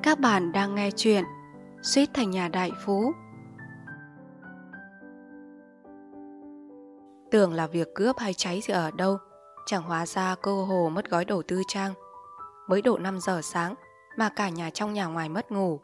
Các bạn đang nghe chuyện Suýt thành nhà đại phú. Tưởng là việc cướp hay cháy gì ở đâu, chẳng hóa ra cô Hồ mất gói đồ tư trang. Mới độ 5 giờ sáng mà cả nhà trong nhà ngoài mất ngủ.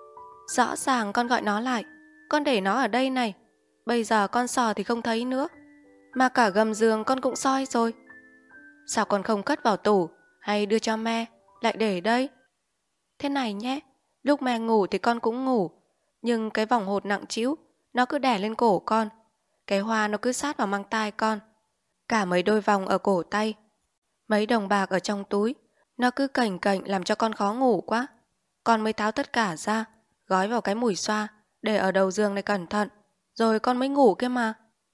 Rõ ràng con gọi nó lại, con để nó ở đây này. Bây giờ con sò thì không thấy nữa, mà cả gầm giường con cũng soi rồi. Sao con không cất vào tủ hay đưa cho me, lại để đây? Thế này nhé, lúc mẹ ngủ thì con cũng ngủ, nhưng cái vòng hột nặng trĩu nó cứ đè lên cổ con, cái hoa nó cứ sát vào mang tai con, cả mấy đôi vòng ở cổ tay, mấy đồng bạc ở trong túi, nó cứ cành cành làm cho con khó ngủ quá. Con mới tháo tất cả ra, gói vào cái mùi xoa, để ở đầu giường này cẩn thận, rồi con mới ngủ kia mà.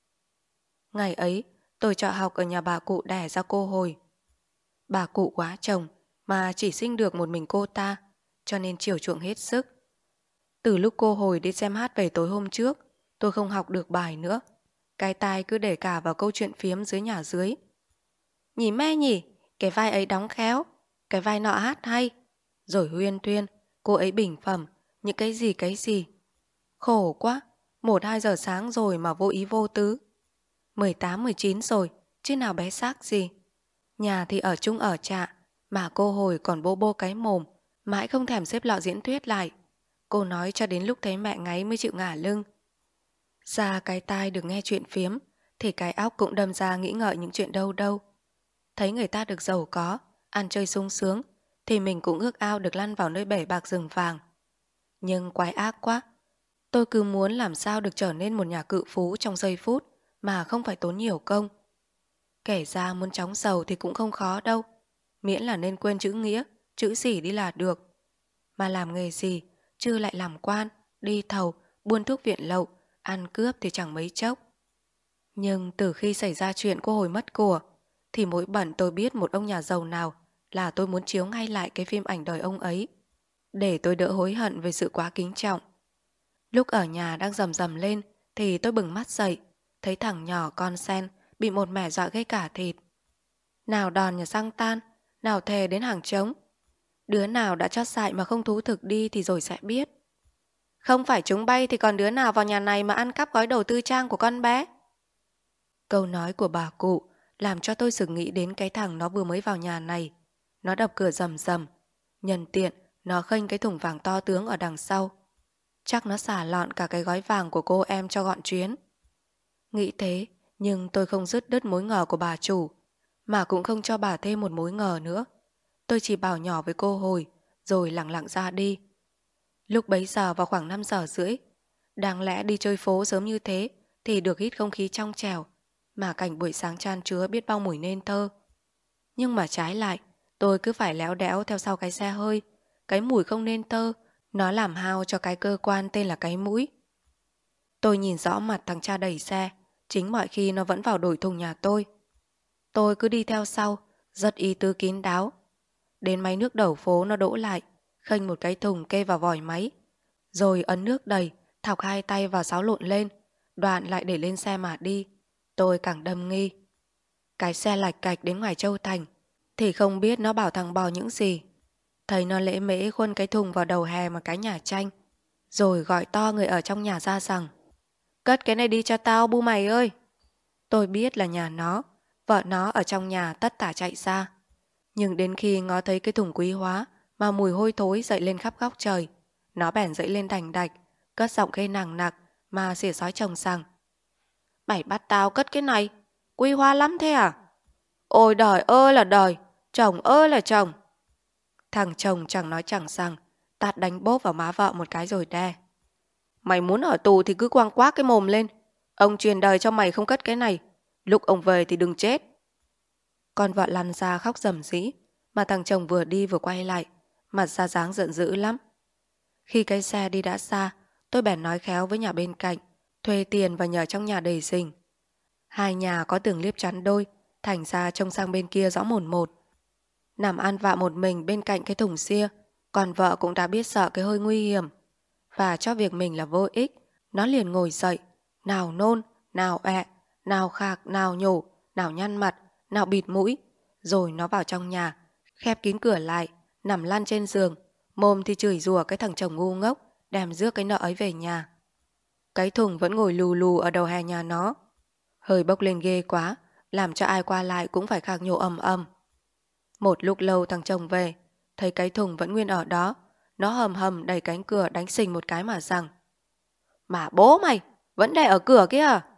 Ngày ấy, tôi trọ học ở nhà bà cụ đẻ ra cô Hồi. Bà cụ quá chồng, mà chỉ sinh được một mình cô ta, cho nên chiều chuộng hết sức. Từ lúc cô Hồi đi xem hát về tối hôm trước, tôi không học được bài nữa. Cái tai cứ để cả vào câu chuyện phiếm dưới nhà dưới. Nhỉ me nhỉ, cái vai ấy đóng khéo, cái vai nọ hát hay. Rồi huyên thuyên, cô ấy bình phẩm, những cái gì. Khổ quá, 1-2 giờ sáng rồi mà vô ý vô tứ. 18-19 rồi, chứ nào bé xác gì. Nhà thì ở chung ở trạ, mà cô Hồi còn bô bô cái mồm, mãi không thèm xếp lọ diễn thuyết lại. Cô nói cho đến lúc thấy mẹ ngáy mới chịu ngả lưng. Ra cái tai được nghe chuyện phiếm, thì cái óc cũng đâm ra nghĩ ngợi những chuyện đâu đâu. Thấy người ta được giàu có, ăn chơi sung sướng, thì mình cũng ước ao được lăn vào nơi bể bạc rừng vàng. Nhưng quái ác quá, tôi cứ muốn làm sao được trở nên một nhà cự phú trong giây phút mà không phải tốn nhiều công. Kể ra muốn chóng giàu thì cũng không khó đâu, miễn là nên quên chữ nghĩa, chữ xỉ đi là được. Mà làm nghề gì, chứ lại làm quan, đi thầu, buôn thuốc viện lậu, ăn cướp thì chẳng mấy chốc. Nhưng từ khi xảy ra chuyện cô Hồi mất của, thì mỗi bận tôi biết một ông nhà giàu nào là tôi muốn chiếu ngay lại cái phim ảnh đời ông ấy, để tôi đỡ hối hận về sự quá kính trọng. Lúc ở nhà đang rầm rầm lên thì tôi bừng mắt dậy, thấy thằng nhỏ con sen bị một mẻ dọa gây cả thịt. Nào đòn nhà xăng tan, nào thề đến hàng trống. Đứa nào đã chót dại mà không thú thực đi thì rồi sẽ biết. Không phải chúng bay thì còn đứa nào vào nhà này mà ăn cắp gói đồ tư trang của con bé. Câu nói của bà cụ làm cho tôi sực nghĩ đến cái thằng nó vừa mới vào nhà này. Nó đập cửa rầm rầm, nhân tiện nó khênh cái thùng vàng to tướng ở đằng sau. Chắc nó xả lọn cả cái gói vàng của cô em cho gọn chuyến. Nghĩ thế, nhưng tôi không dứt đứt mối ngờ của bà chủ, mà cũng không cho bà thêm một mối ngờ nữa. Tôi chỉ bảo nhỏ với cô Hồi, rồi lặng lặng ra đi. Lúc bấy giờ vào khoảng 5 giờ rưỡi, đáng lẽ đi chơi phố sớm như thế thì được hít không khí trong trẻo, mà cảnh buổi sáng chan chứa biết bao mùi nên thơ. Nhưng mà trái lại, tôi cứ phải léo đẽo theo sau cái xe hơi. Cái mùi không nên thơ, nó làm hao cho cái cơ quan tên là cái mũi. Tôi nhìn rõ mặt thằng cha đẩy xe, chính mọi khi nó vẫn vào đổi thùng nhà tôi. Tôi cứ đi theo sau, rất ý tứ kín đáo. Đến máy nước đầu phố nó đỗ lại, khênh một cái thùng kê vào vòi máy, rồi ấn nước đầy, thọc 2 tay vào sáo lộn lên, đoạn lại để lên xe mà đi. Tôi càng đâm nghi. Cái xe lạch cạch đến ngoài Châu Thành thì không biết nó bảo thằng bò những gì. Thấy nó lễ mễ khuân cái thùng vào đầu hè một cái nhà tranh, rồi gọi to người ở trong nhà ra rằng: Cất cái này đi cho tao bu mày ơi. Tôi biết là nhà nó, vợ nó ở trong nhà tất tả chạy ra. Nhưng đến khi ngó thấy cái thùng quý hóa mà mùi hôi thối dậy lên khắp góc trời, nó bèn dậy lên đành đạch, cất giọng khê nằng nặc mà xỉa xói chồng rằng: Mày bắt tao cất cái này, quý hóa lắm thế à? Ôi đời ơi là đời, chồng ơi là chồng. Thằng chồng chẳng nói chẳng rằng, tát đánh bốp vào má vợ một cái rồi đe: Mày muốn ở tù thì cứ quăng quác cái mồm lên. Ông truyền đời cho mày không cất cái này, lúc ông về thì đừng chết. Con vợ lăn ra khóc rầm rĩ, mà thằng chồng vừa đi vừa quay lại, mặt ra dáng giận dữ lắm. Khi cái xe đi đã xa, tôi bèn nói khéo với nhà bên cạnh, thuê tiền và nhờ trong nhà đầy rình. Hai nhà có tường liếp chắn đôi, thành ra trông sang bên kia rõ mồn một. Nằm ăn vạ một mình bên cạnh cái thùng xia, còn vợ cũng đã biết sợ cái hơi nguy hiểm. Và cho việc mình là vô ích, nó liền ngồi dậy, nào nôn, nào ẹ, nào khạc, nào nhổ, nào nhăn mặt, nào bịt mũi. Rồi nó vào trong nhà, khép kín cửa lại, nằm lăn trên giường, mồm thì chửi rủa cái thằng chồng ngu ngốc đem rước cái nợ ấy về nhà. Cái thùng vẫn ngồi lù lù ở đầu hè nhà nó, hơi bốc lên ghê quá, làm cho ai qua lại cũng phải khạc nhổ ầm ầm. Một lúc lâu thằng chồng về, thấy cái thùng vẫn nguyên ở đó, nó hầm hầm đẩy cánh cửa đánh xình một cái mà rằng: Mà bố mày, vẫn để ở cửa kia à?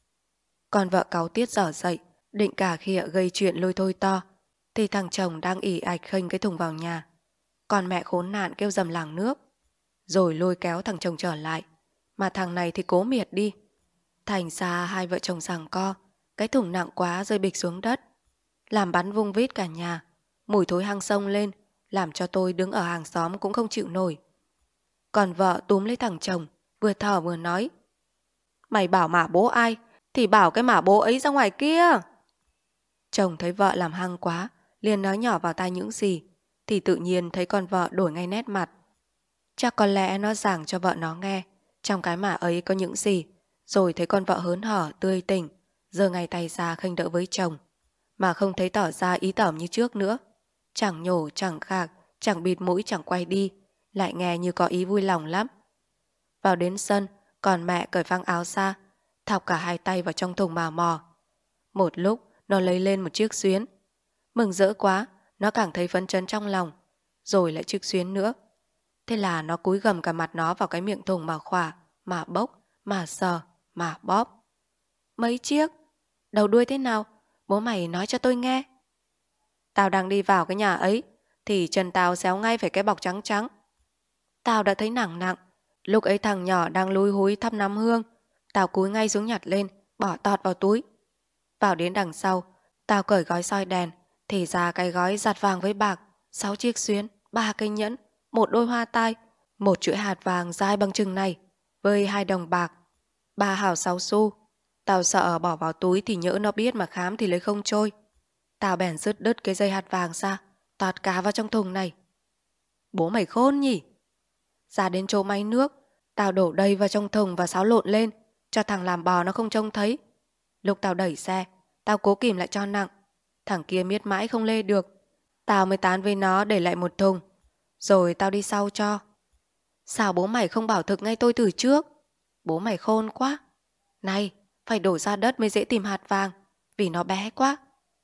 Con vợ cáu tiết giở dậy, định cà khịa gây chuyện lôi thôi to, thì thằng chồng đang ỉ ạch khênh cái thùng vào nhà. Còn mẹ khốn nạn kêu dầm làng nước, rồi lôi kéo thằng chồng trở lại, mà thằng này thì cố miệt đi. Thành ra hai vợ chồng giằng co, cái thùng nặng quá rơi bịch xuống đất, làm bắn vung vít cả nhà. Mùi thối hăng xông lên, làm cho tôi đứng ở hàng xóm cũng không chịu nổi. Còn vợ túm lấy thằng chồng, vừa thở vừa nói: Mày bảo mả bố ai thì bảo cái mả bố ấy ra ngoài kia. Chồng thấy vợ làm hăng quá, liền nói nhỏ vào tai những gì, thì tự nhiên thấy con vợ đổi ngay nét mặt. Chắc có lẽ nó giảng cho vợ nó nghe trong cái mả ấy có những gì, rồi thấy con vợ hớn hở tươi tỉnh, giơ ngay tay ra khênh đỡ với chồng, mà không thấy tỏ ra ý tởm như trước nữa. Chẳng nhổ, chẳng khạc, chẳng bịt mũi, chẳng quay đi, lại nghe như có ý vui lòng lắm. Vào đến sân, còn mẹ cởi phăng áo ra, thọc cả hai tay vào trong thùng mà mò. Một lúc nó lấy lên một chiếc xuyến. Mừng rỡ quá, nó càng thấy phấn chấn trong lòng. Rồi lại chiếc xuyến nữa. Thế là nó cúi gầm cả mặt nó vào cái miệng thùng mà khỏa, mà bốc, mà sờ, mà bóp. Mấy chiếc? Đầu đuôi thế nào? Bố mày nói cho tôi nghe. Tao đang đi vào cái nhà ấy thì chân tao xéo ngay phải cái bọc trắng trắng. Tao đã thấy nặng nặng. Lúc ấy thằng nhỏ đang lúi húi thắp nắm hương, tao cúi ngay xuống nhặt lên, bỏ tọt vào túi. Vào đến đằng sau, tao cởi gói soi đèn, thì ra cái gói giặt vàng với bạc, 6 chiếc xuyến, 3 cây nhẫn, 1 đôi hoa tai, 1 chuỗi hạt vàng dài bằng chừng này, với 2 đồng bạc, 3 hào 6 xu. Tao sợ bỏ vào túi thì nhỡ nó biết mà khám thì lấy không trôi. Tao bèn dứt đứt cái dây hạt vàng ra, tọt cá vào trong thùng này. Bố mày khôn nhỉ? Ra đến chỗ máy nước, tao đổ đầy vào trong thùng và xáo lộn lên, cho thằng làm bò nó không trông thấy. Lúc tao đẩy xe, tao cố kìm lại cho nặng. Thằng kia miết mãi không lê được. Tao mới tán với nó để lại một thùng, rồi tao đi sau cho. Sao bố mày không bảo thực ngay tôi từ trước? Bố mày khôn quá. Này, phải đổ ra đất mới dễ tìm hạt vàng, vì nó bé quá.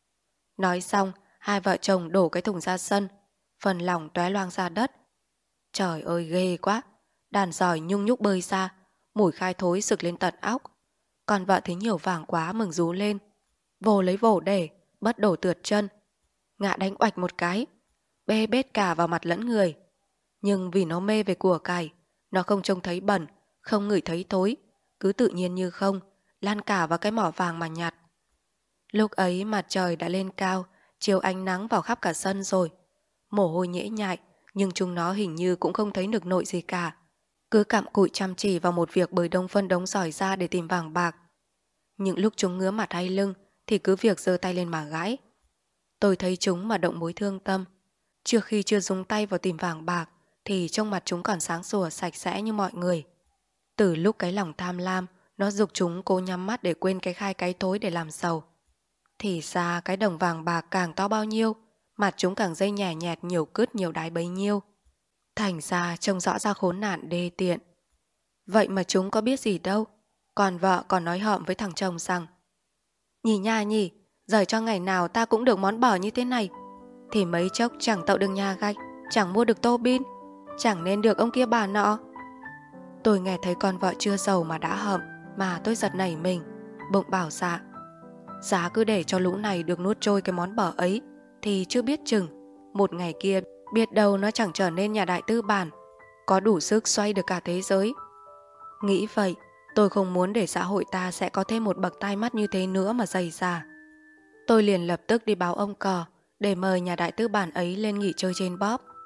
Nói xong, hai vợ chồng đổ cái thùng ra sân, phần lỏng tóe loang ra đất. Trời ơi ghê quá, đàn giỏi nhung nhúc bơi ra, mùi khai thối sực lên tận óc. Còn vợ thấy nhiều vàng quá mừng rú lên, vồ lấy vồ để, bất đổ tượt chân. Ngạ đánh oạch một cái, bê bết cả vào mặt lẫn người. Nhưng vì nó mê về của cải, nó không trông thấy bẩn, không ngửi thấy thối, cứ tự nhiên như không, lan cả vào cái mỏ vàng mà nhặt. Lúc ấy mặt trời đã lên cao, chiếu ánh nắng vào khắp cả sân rồi. Mồ hôi nhễ nhại, nhưng chúng nó hình như cũng không thấy nực nội gì cả. Cứ cặm cụi chăm chỉ vào một việc bới đông phân đống sỏi ra để tìm vàng bạc. Những lúc chúng ngứa mặt hay lưng thì cứ việc giơ tay lên mà gãi. Tôi thấy chúng mà động mối thương tâm. Trước khi chưa dùng tay vào tìm vàng bạc thì trong mặt chúng còn sáng sủa sạch sẽ như mọi người. Từ lúc cái lòng tham lam nó giục chúng cố nhắm mắt để quên cái khai cái thối để làm giàu, thì ra cái đồng vàng bạc càng to bao nhiêu, mặt chúng càng dây nhè nhẹt nhiều cứt nhiều đái bấy nhiêu. Thành ra trông rõ ra khốn nạn đê tiện. Vậy mà chúng có biết gì đâu. Còn vợ còn nói hợm với thằng chồng rằng: Nhì nha nhỉ, rời cho ngày nào ta cũng được món bở như thế này, thì mấy chốc chẳng tậu được nhà gạch, chẳng mua được tô bin, chẳng nên được ông kia bà nọ. Tôi nghe thấy con vợ chưa giàu mà đã hậm, mà tôi giật nảy mình, bụng bảo dạ. Giá cứ để cho lũ này được nuốt trôi cái món bở ấy, thì chưa biết chừng một ngày kia biết đâu nó chẳng trở nên nhà đại tư bản, có đủ sức xoay được cả thế giới. Nghĩ vậy, tôi không muốn để xã hội ta sẽ có thêm một bậc tai mắt như thế nữa mà dày ra. Tôi liền lập tức đi báo ông cò để mời nhà đại tư bản ấy lên nghỉ chơi trên bóp.